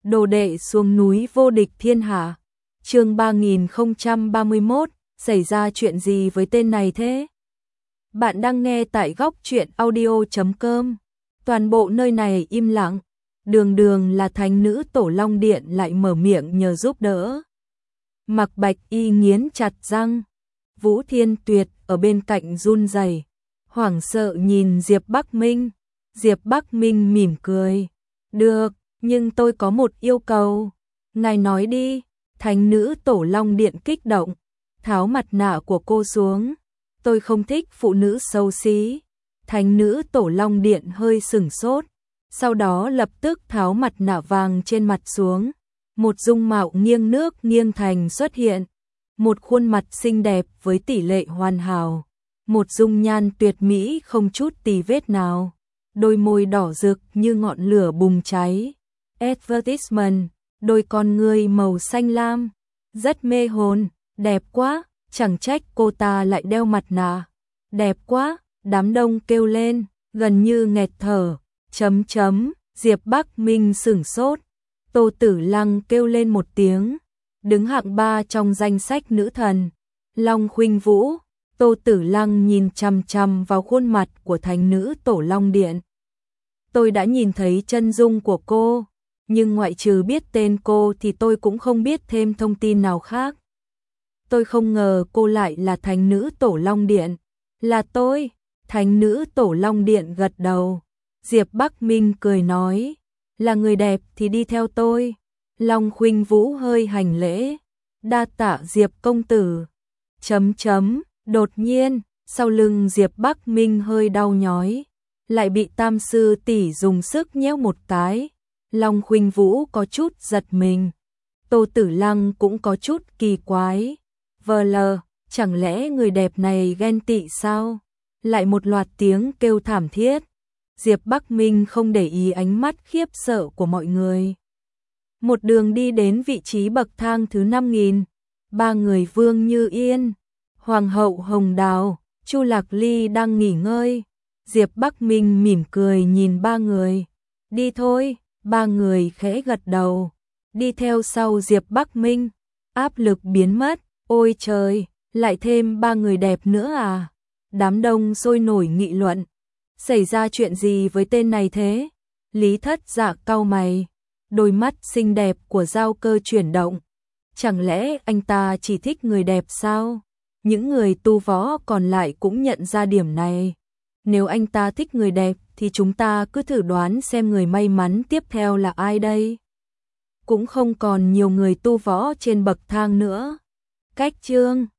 Đồ đệ xuống núi vô địch thiên hạ. Chương 3031, xảy ra chuyện gì với tên này thế? Bạn đang nghe tại góc truyện audio.com. Toàn bộ nơi này im lặng. Đường Đường là thánh nữ Tổ Long Điện lại mở miệng nhờ giúp đỡ. Mặc Bạch Y nghiến chặt răng. Vũ Thiên Tuyệt ở bên cạnh run rẩy, hoảng sợ nhìn Diệp Bắc Minh. Diệp Bắc Minh mỉm cười. Được, nhưng tôi có một yêu cầu. Ngài nói đi. Thánh nữ Tổ Long Điện kích động, tháo mặt nạ của cô xuống. Tôi không thích phụ nữ xấu xí. Thánh nữ Tổ Long Điện hơi sửng sốt, sau đó lập tức tháo mặt nạ vàng trên mặt xuống. Một dung mạo nghiêng nước nghiêng thành xuất hiện. Một khuôn mặt xinh đẹp với tỷ lệ hoàn hảo. Một dung nhan tuyệt mỹ không chút tì vết nào. Đôi môi đỏ rực như ngọn lửa bùng cháy. Advertisement, đôi con ngươi màu xanh lam. Rất mê hồn, đẹp quá, chẳng trách cô ta lại đeo mặt nạ. Đẹp quá, đám đông kêu lên, gần như nghẹt thở. Diệp Bắc Minh sửng sốt. Tô Tử Lăng kêu lên một tiếng. Đứng hạng 3 trong danh sách nữ thần. Long Khuynh Vũ. Tô Tử Lăng nhìn chằm chằm vào khuôn mặt của thánh nữ Tổ Long Điện. Tôi đã nhìn thấy chân dung của cô, nhưng ngoại trừ biết tên cô thì tôi cũng không biết thêm thông tin nào khác. Tôi không ngờ cô lại là thánh nữ Tổ Long Điện. Là tôi. Thánh nữ Tổ Long Điện gật đầu. Diệp Bắc Minh cười nói, là người đẹp thì đi theo tôi. Long Khuynh Vũ hơi hành lễ. Đa tạ Diệp công tử. Đột nhiên, sau lưng Diệp Bắc Minh hơi đau nhói, lại bị Tam sư tỷ dùng sức nhéo một cái. Long Khuynh Vũ có chút giật mình. Tô Tử Lăng cũng có chút kỳ quái. Chẳng lẽ người đẹp này ghen tị sao? Lại một loạt tiếng kêu thảm thiết. Diệp Bắc Minh không để ý ánh mắt khiếp sợ của mọi người. Một đường đi đến vị trí bậc thang thứ 5000. Ba người Vương Như Yên, Hoàng hậu Hồng Đào, Chu Lạc Ly đang nghỉ ngơi. Diệp Bắc Minh mỉm cười nhìn ba người. Đi thôi. Ba người khẽ gật đầu, đi theo sau Diệp Bắc Minh. Áp lực biến mất. Ôi trời, lại thêm ba người đẹp nữa à? Đám đông sôi nổi nghị luận. Xảy ra chuyện gì với tên này thế? Lý Thất Dạ cau mày, đôi mắt xinh đẹp của Giao Cơ chuyển động. Chẳng lẽ anh ta chỉ thích người đẹp sao? Những người tu võ còn lại cũng nhận ra điểm này. Nếu anh ta thích người đẹp thì chúng ta cứ thử đoán xem người may mắn tiếp theo là ai đây. Cũng không còn nhiều người tu võ trên bậc thang nữa. Cách chương